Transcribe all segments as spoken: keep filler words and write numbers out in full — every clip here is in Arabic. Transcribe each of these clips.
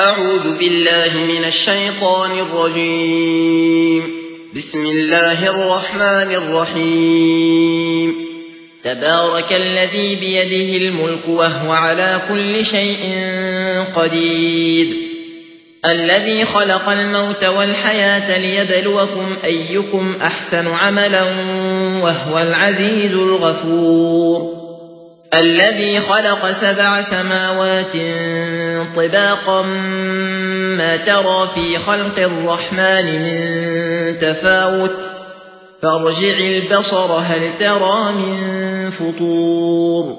أعوذ بالله من الشيطان الرجيم. بسم الله الرحمن الرحيم. تبارك الذي بيده الملك وهو على كل شيء قدير، الذي خلق الموت والحياة ليبلوكم أيكم أحسن عملا وهو العزيز الغفور، الذي خلق سبع سماوات طباقا ما ترى في خلق الرحمن من تفاوت، فارجع البصر هل ترى من فطور،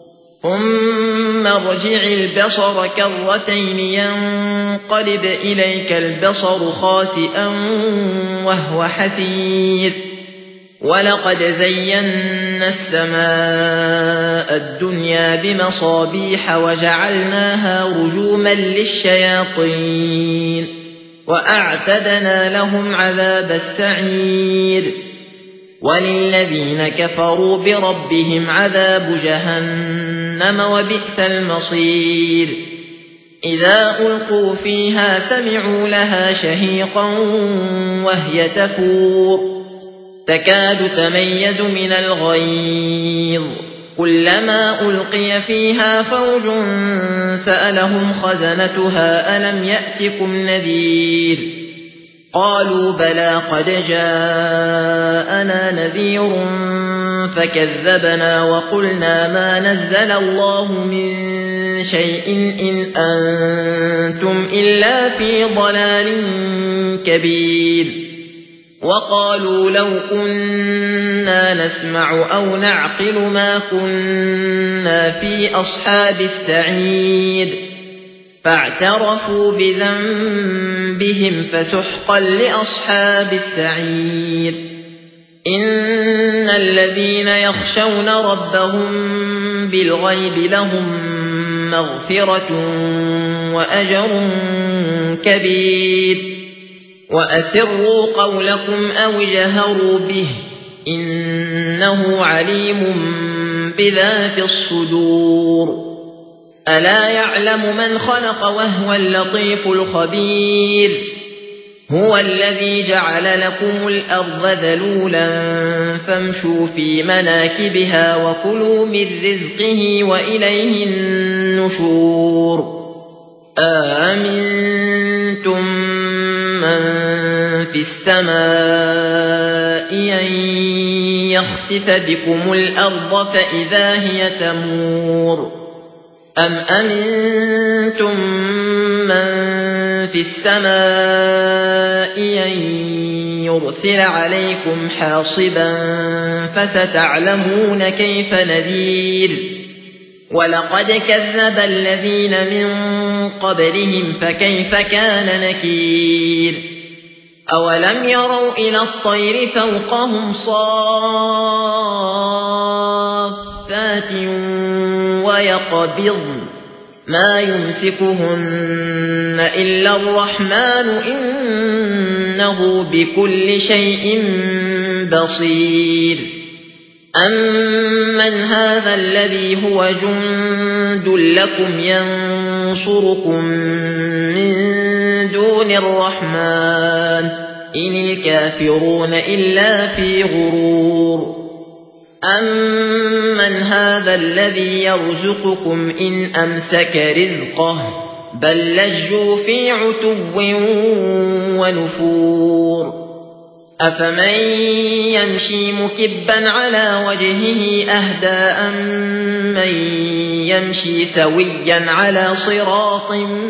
ثم ارجع البصر كرتين ينقلب إليك البصر خاسئا وهو حسير، ولقد زينا السماء الدنيا بمصابيح وجعلناها رجوما للشياطين وأعتدنا لهم عذاب السعير، وللذين كفروا بربهم عذاب جهنم وبئس المصير. إذا ألقوا فيها سمعوا لها شهيقا وهي تفور، تكاد تميز من الغيظ، كلما ألقي فيها فوج سألهم خزنتها ألم يأتكم نذير، قالوا بلى قد جاءنا نذير فكذبنا وقلنا ما نزل الله من شيء إن أنتم إلا في ضلال كبير. وقالوا لو كنا نسمع أو نعقل ما كنا في أصحاب السعير، فاعترفوا بذنبهم فسحقا لأصحاب السعير. إن الذين يخشون ربهم بالغيب لهم مغفرة وأجر كبير. وأسروا قولكم أو جهروا به إنه عليم بذات الصدور. ألا يعلم من خلق وهو اللطيف الخبير. هو الذي جعل لكم الأرض ذلولا فامشوا في مناكبها وكلوا من رزقه وإليه النشور. آمنتم من في السماء أن يخسف بكم الأرض فإذا هي تمور، أم أمنتم من في السماء أن يرسل عليكم حاصبا فستعلمون كيف نذير. ولقد كذب الذين من قبلهم فكيف كان نكير. أولم يروا إلى الطير فوقهم صافات ويقبضن ما يمسكهن إلا الرحمن إنه بكل شيء بصير. أمن هذا الذي هو جند لكم ينصركم من دون الرحمن إن الكافرون إلا في غرور. أمن هذا الذي يرزقكم إن أمسك رزقه بل لجوا في عتو ونفور. أفمن يمشي مكبا على وجهه أهدى أمن يمشي سويا على صراط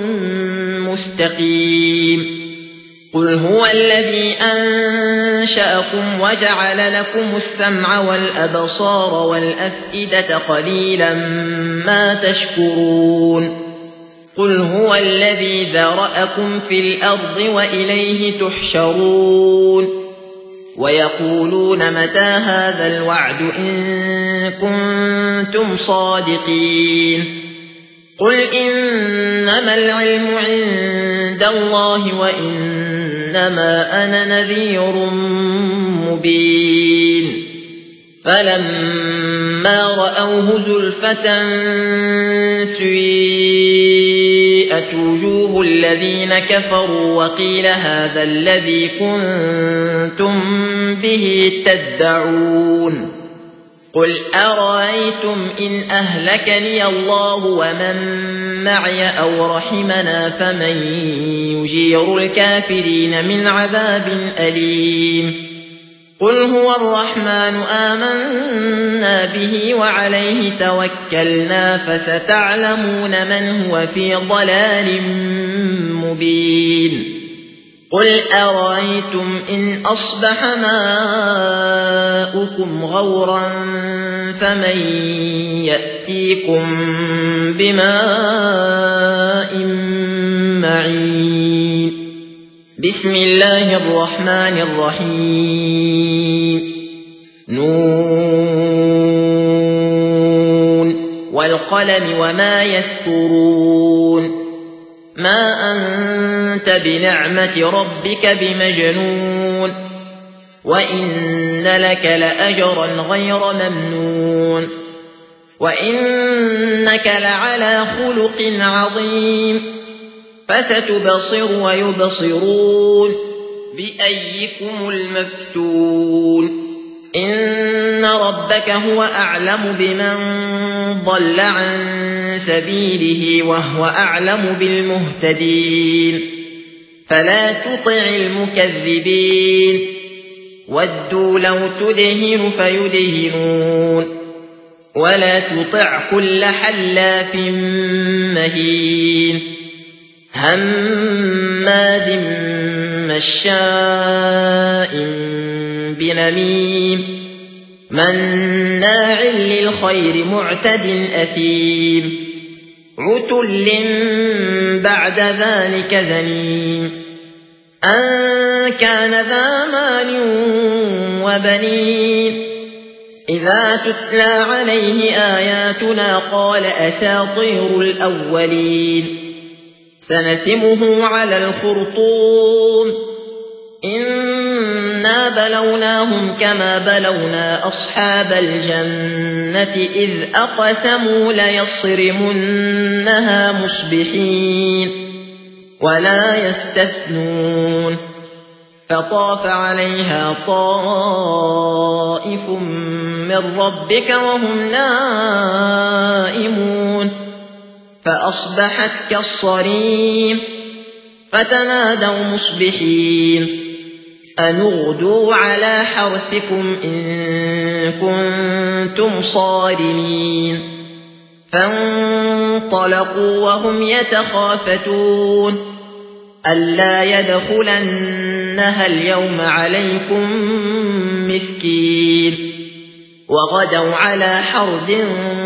مستقيم. قل هو الذي أنشأكم وجعل لكم السمع والأبصار والأفئدة قليلا ما تشكرون. قل هو الذي ذرأكم في الأرض وإليه تحشرون. ويقولون متى هذا الوعد إن كنتم صادقين. قل إنما العلم عند الله وإنما أنا نذير مبين. فلما رأوه زلفة سيئت وجوه الذين كفروا وقيل هذا الذي كنتم به تدعون قل أرأيتم إن أهلكني الله ومن معي أو رحمنا فمن يجير الكافرين من عذاب أليم قل هو الرحمن آمنا به وعليه توكلنا فستعلمون من هو في ضلال مبين قل أرأيتم إن أصبح ماؤكم غورا فمن يأتيكم بماء معين بسم الله الرحمن الرحيم نون والقلم وما يسطرون ما أنت بنعمة ربك بمجنون وإن لك لأجرا غير ممنون وإنك لعلى خلق عظيم فستبصر ويبصرون بأيكم المفتون إن ربك هو أعلم بمن ضل عن سبيله وهو أعلم بالمهتدين فلا تطع المكذبين ودوا لو تدهن فيدهنون ولا تطع كل حلاف مهين هماز مشاء بنميم مناع للخير معتد أثيم عتل بعد ذلك زنيم أن كان ذا مال وبنين إذا تتلى عليه آياتنا قال أساطير الأولين سنسمه على الخرطوم إنا بلوناهم كما بلونا أصحاب الجنة إذ أقسموا ليصرمنها مصبحين ولا يستثنون فطاف عليها طائف من ربك وهم نائمون فأصبحت كالصريم فتنادوا مصبحين أن اغدوا على حرثكم إن كنتم صارمين فانطلقوا وهم يتخافتون ألا يدخلنها اليوم عليكم مسكين وغدوا على حرد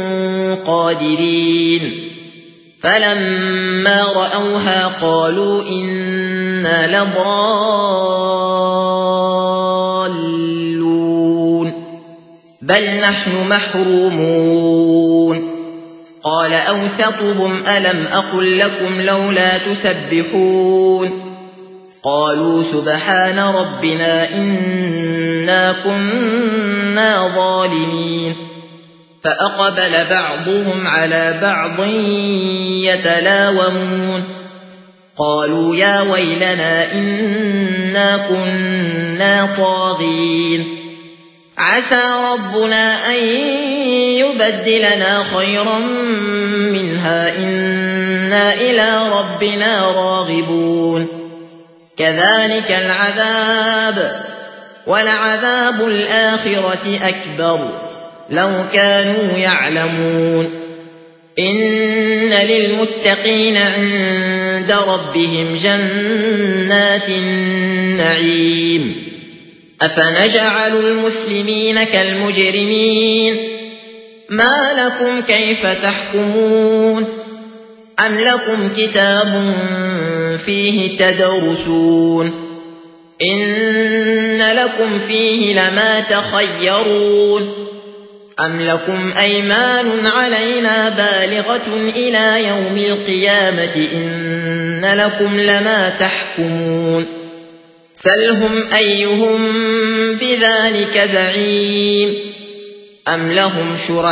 قادرين فلما رأوها قالوا إنا لضالون بل نحن محرومون قال أوسطهم ألم أقل لكم لولا تسبحون قالوا سبحان ربنا إنا كنا ظالمين فأقبل بعضهم على بعض يتلاومون قالوا يا ويلنا إنا كنا طاغين عسى ربنا أن يبدلنا خيرا منها إنا إلى ربنا راغبون كذلك العذاب ولعذاب الآخرة أكبر لو كانوا يعلمون إن للمتقين عند ربهم جنات النعيم أفنجعل المسلمين كالمجرمين ما لكم كيف تحكمون أم لكم كتاب فيه تدرسون إن لكم فيه لما تخيرون أم لكم أيمان علينا بالغة إلى يوم القيامة إن لكم لما تحكمون سلهم أيهم بذلك زعيم أم لهم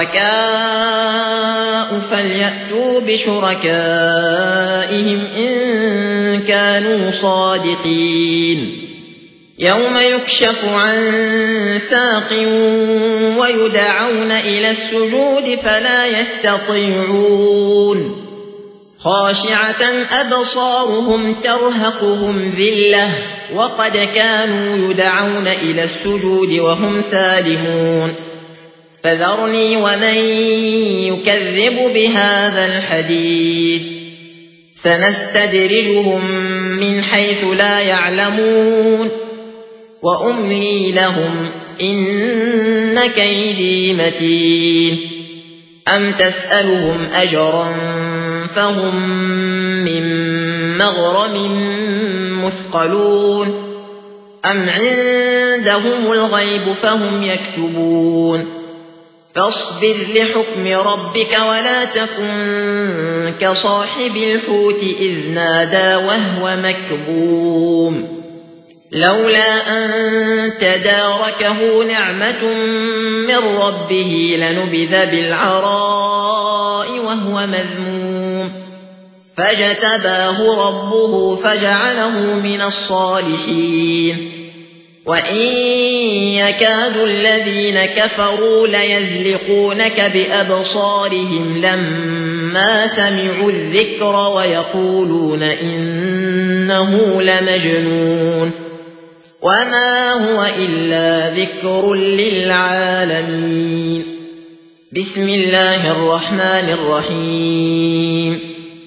شركاء فليأتوا بشركائهم إن كانوا صادقين يوم يكشف عن ساق ويدعون إلى السجود فلا يستطيعون خاشعة أبصارهم ترهقهم ذلة وقد كانوا يدعون إلى السجود وهم سالمون فذرني ومن يكذب بهذا الحديث سنستدرجهم من حيث لا يعلمون وأملي لهم إن كيدي متين أم تسألهم أجرا فهم من مغرم مثقلون أم عندهم الغيب فهم يكتبون فاصبر لحكم ربك ولا تكن كصاحب الحوت إذ نادى وهو مكظوم لولا أن تداركه نعمة من ربه لنبذ بالعراء وهو مذموم فاجتباه ربه فجعله من الصالحين وإن يكاد الذين كفروا ليزلقونك بأبصارهم لما سمعوا الذكر ويقولون إنه لمجنون وما هو إلا ذكر للعالمين بسم الله الرحمن الرحيم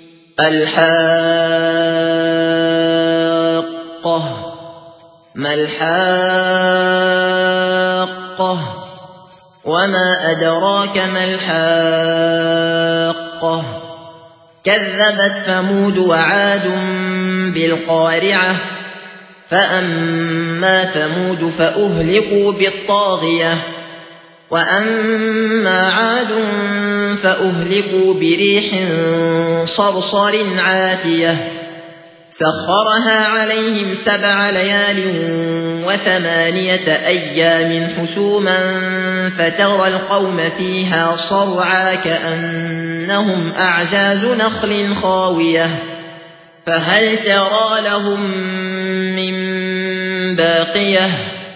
الحاقة ما الحاقة وما أدراك ما الحاقة كذبت ثمود وعاد بالقارعة فأما ثمود فأهلكوا بالطاغية وأما عاد فأهلكوا بريح صرصر عاتية سخرها عليهم سبع ليال وثمانية أيام حسوما فترى القوم فيها صرعى كأنهم أعجاز نخل خاوية فهل ترى لهم من باقية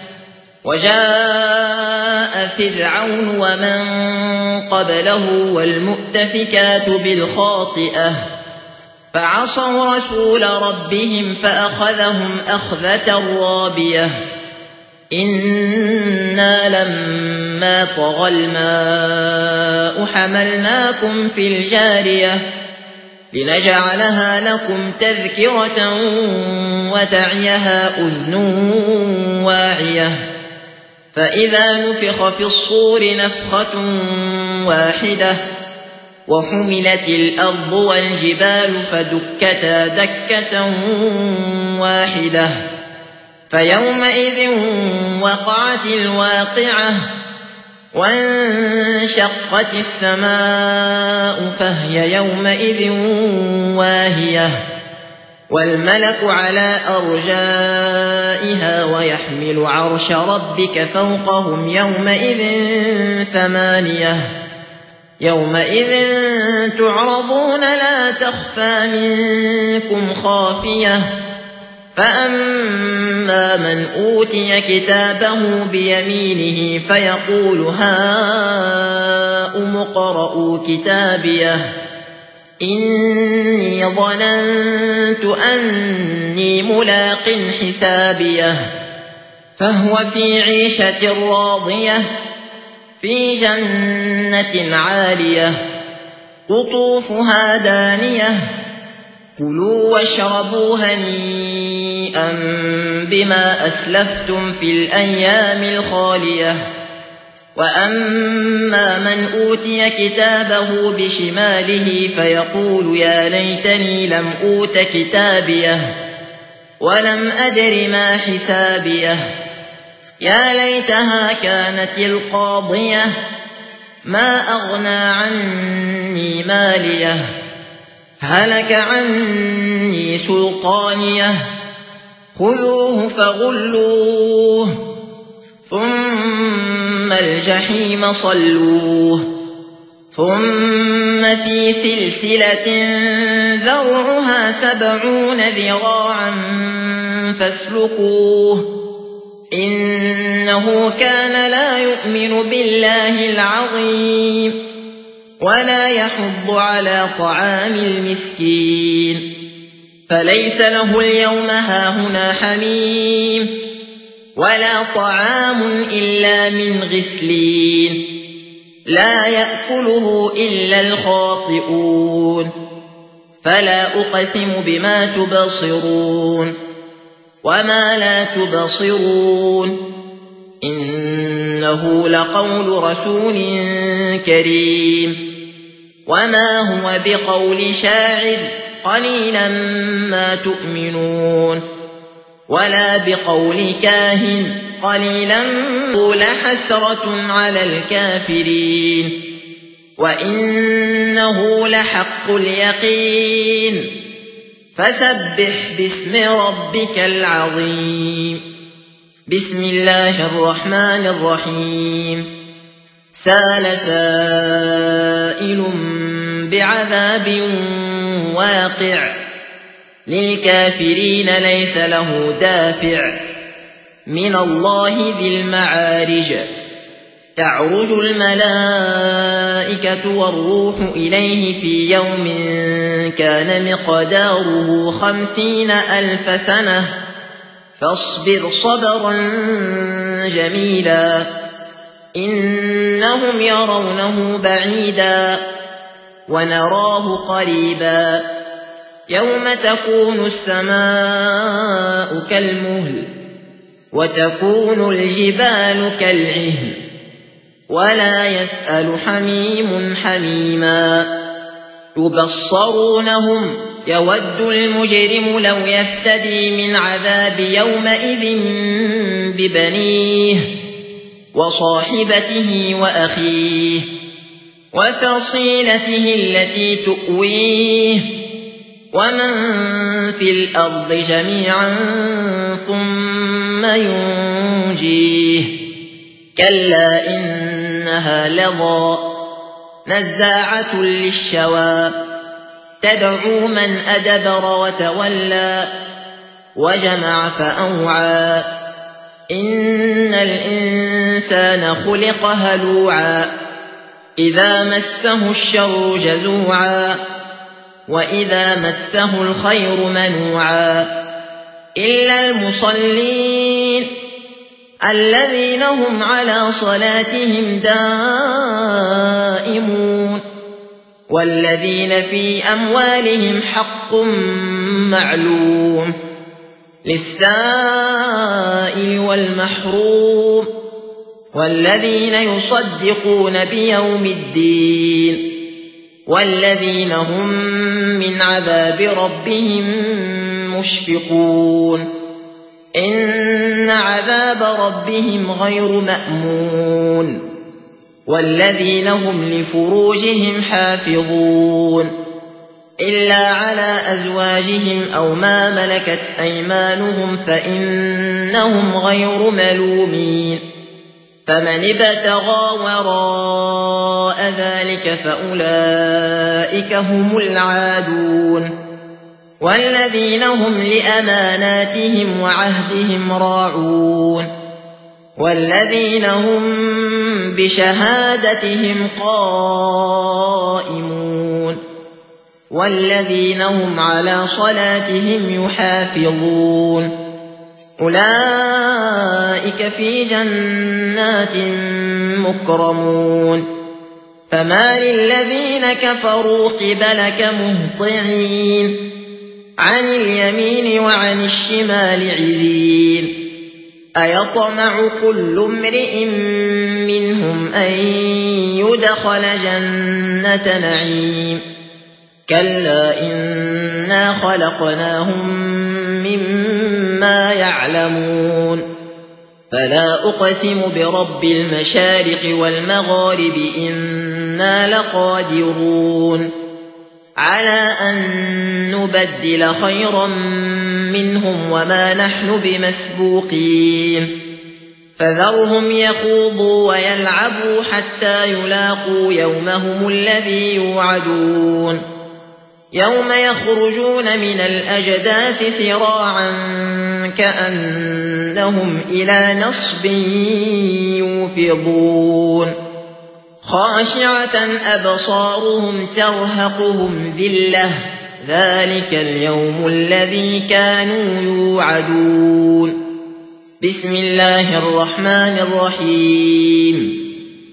وجاء فرعون ومن قبله والمؤتفكات بالخاطئة فعصوا رسول ربهم فأخذهم أخذة رابية إنا لما طغى الماء حملناكم في الجارية لنجعلها لكم تذكرة وتعيها أذن واعية فإذا نفخ في الصور نفخة واحدة وحملت الأرض والجبال فدكتا دكة واحدة فيومئذ وقعت الواقعة وانشقت السماء فهي يومئذ واهية والملك على أرجائها ويحمل عرش ربك فوقهم يومئذ ثمانية يومئذ تعرضون لا تخفى منكم خافية فأما من أوتي كتابه بيمينه فيقول هاؤم اقرءوا كتابيه إني ظننت أني ملاق حسابيه فهو في عيشة راضية في جنة عالية قطوفها دانية كلوا واشربوا هنيئا بما أسلفتم في الأيام الخالية وأما من أوتي كتابه بشماله فيقول يا ليتني لم أوت كتابيه ولم أدر ما حسابيه يا ليتها كانت القاضية ما أغنى عني ماليه هلك عني سلطانيه خذوه فغلوه ثم الجحيم صلوه ثم في سلسلة ذرعها سبعون ذراعا فاسلكوه إنه كان لا يؤمن بالله العظيم ولا يحض على طعام المسكين فليس له اليوم هاهنا حميم ولا طعام إلا من غسلين لا يأكله إلا الخاطئون فلا أقسم بما تبصرون وما لا تبصرون إنه لقول رسول كريم وما هو بقول شاعر قليلا ما تؤمنون ولا بقول كاهن قليلا لحسرة على الكافرين وإنه لحق اليقين فسبح باسم ربك العظيم بسم الله الرحمن الرحيم سال سائل بعذاب واقع للكافرين ليس له دافع من الله ذي المعارج تعرج الملائكة والروح إليه في يوم كان مقداره خمسين ألف سنة فاصبر صبرا جميلا إنهم يرونه بعيدا ونراه قريبا يوم تكون السماء كالمهل وتكون الجبال كالعهن ولا يسأل حميم حميما يبصرونهم يود المجرم لو يفتدي من عذاب يومئذ ببنيه وصاحبته وأخيه وفصيلته التي تؤويه ومن في الأرض جميعا ثم ينجيه كلا إنها لظى نزاعة للشوى تدعو من أدبر وتولى وجمع فأوعى إن الإنسان خلق هلوعا إذا مسه الشر جزوعا وإذا مسه الخير منوعا إلا المصلين الذين هم على صلاتهم دائمون والذين في أموالهم حق معلوم للسائل والمحروم والذين يصدقون بيوم الدين والذين هم من عذاب ربهم مشفقون إن عذاب ربهم غير مأمون والذين هم لفروجهم حافظون إلا على أزواجهم أو ما ملكت أيمانهم فإنهم غير ملومين فمن ابتغى وراء ذلك فأولئك هم العادون والذين هم لأماناتهم وعهدهم راعون والذين هم بشهادتهم قائمون والذين هم على صلاتهم يحافظون أولئك في جنات مكرمون فما للذين كفروا قبلك مهطعين عن اليمين وعن الشمال عزين أيطمع كل امرئ منهم أن يدخل جنة نعيم كلا إنا خلقناهم مما يعلمون فلا أقسم برب المشارق والمغارب إنا لقادرون على أن نبدل خيرا منهم وما نحن بمسبوقين فذرهم يخوضوا ويلعبوا حتى يلاقوا يومهم الذي يوعدون يوم يخرجون من الأجداث سراعا كأنهم إلى نصب يوفضون خاشعة أبصارهم ترهقهم ذلة ذلك اليوم الذي كانوا يوعدون بسم الله الرحمن الرحيم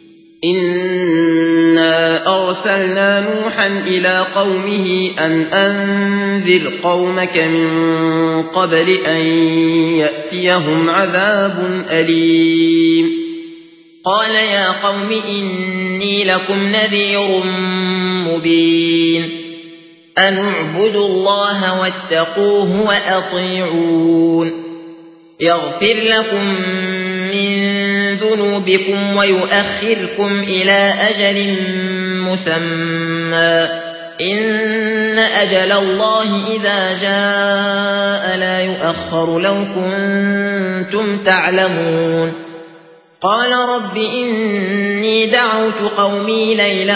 إنا أرسلنا نوحا إلى قومه أن أنذر قومك من قبل أن يأتيهم عذاب أليم قال يا قوم إني لكم نذير مبين أن اعبدوا الله واتقوه وأطيعون يغفر لكم من ذنوبكم ويؤخركم إلى أجل مسمى إن أجل الله إذا جاء لا يؤخر لو كنتم تعلمون قال رب إني دعوت قومي ليلا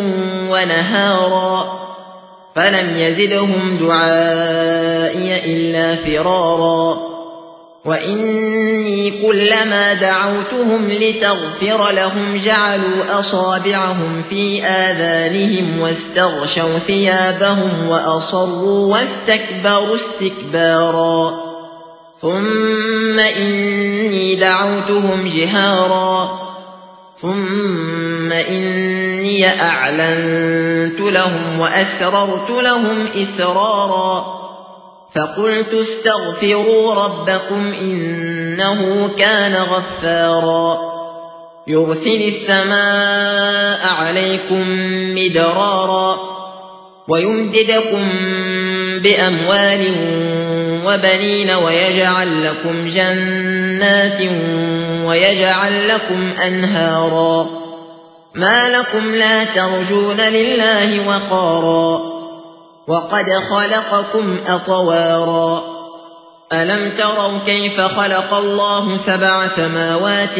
ونهارا فلم يزدهم دعائي إلا فرارا وإني كلما دعوتهم لتغفر لهم جعلوا أصابعهم في آذانهم واستغشوا ثيابهم وأصروا واستكبروا استكبارا ثم إني دعوتهم جهارا ثم إني أعلنت لهم وأسررت لهم إسرارا فقلت استغفروا ربكم إنه كان غفارا يرسل السماء عليكم مدرارا ويمددكم بأموال وبنين ويجعل لكم جنات ويجعل لكم أنهارا ما لكم لا ترجون لله وقارا وقد خلقكم أطوارا ألم تروا كيف خلق الله سبع سماوات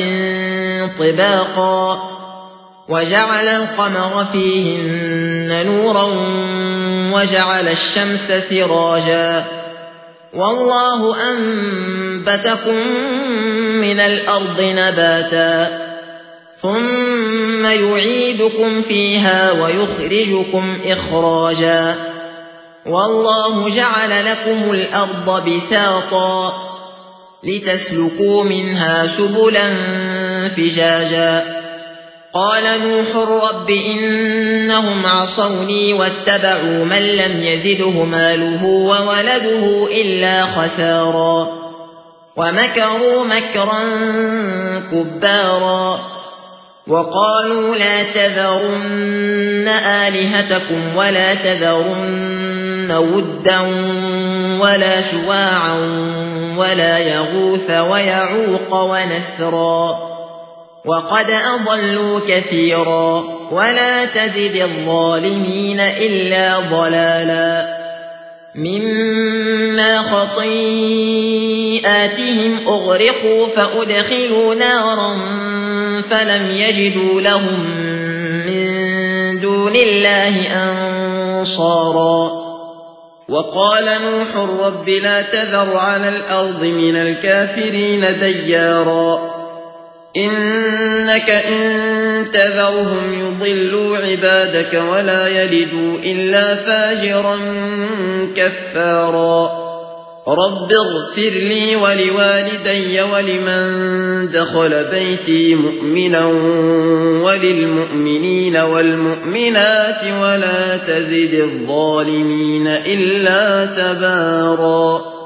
طباقا وجعل القمر فيهن نورا وجعل الشمس سراجا والله أنبتكم من الأرض نباتا ثم يعيدكم فيها ويخرجكم إخراجا والله جعل لكم الأرض بساطا لتسلكوا منها سبلا فجاجا قال نوح رب إنهم عصوني واتبعوا من لم يزده ماله وولده إلا خسارا ومكروا مكرا كبارا وقالوا لا تذرن آلهتكم ولا تذرن ودا ولا سواعا ولا يغوث ويعوق ونسرا وقد أضلوا كثيرا ولا تزد الظالمين إلا ضلالا مما خطيئاتهم أغرقوا فأدخلوا نارا فلم يجدوا لهم من دون الله أنصارا وقال نوح رب لا تذر على الأرض من الكافرين ديارا إنك إن تذرهم يضلوا عبادك ولا يلدوا إلا فاجرا كفارا رب اغفر لي ولوالدي ولمن دخل بيتي مؤمنا وللمؤمنين والمؤمنات ولا تزد الظالمين إلا تبارا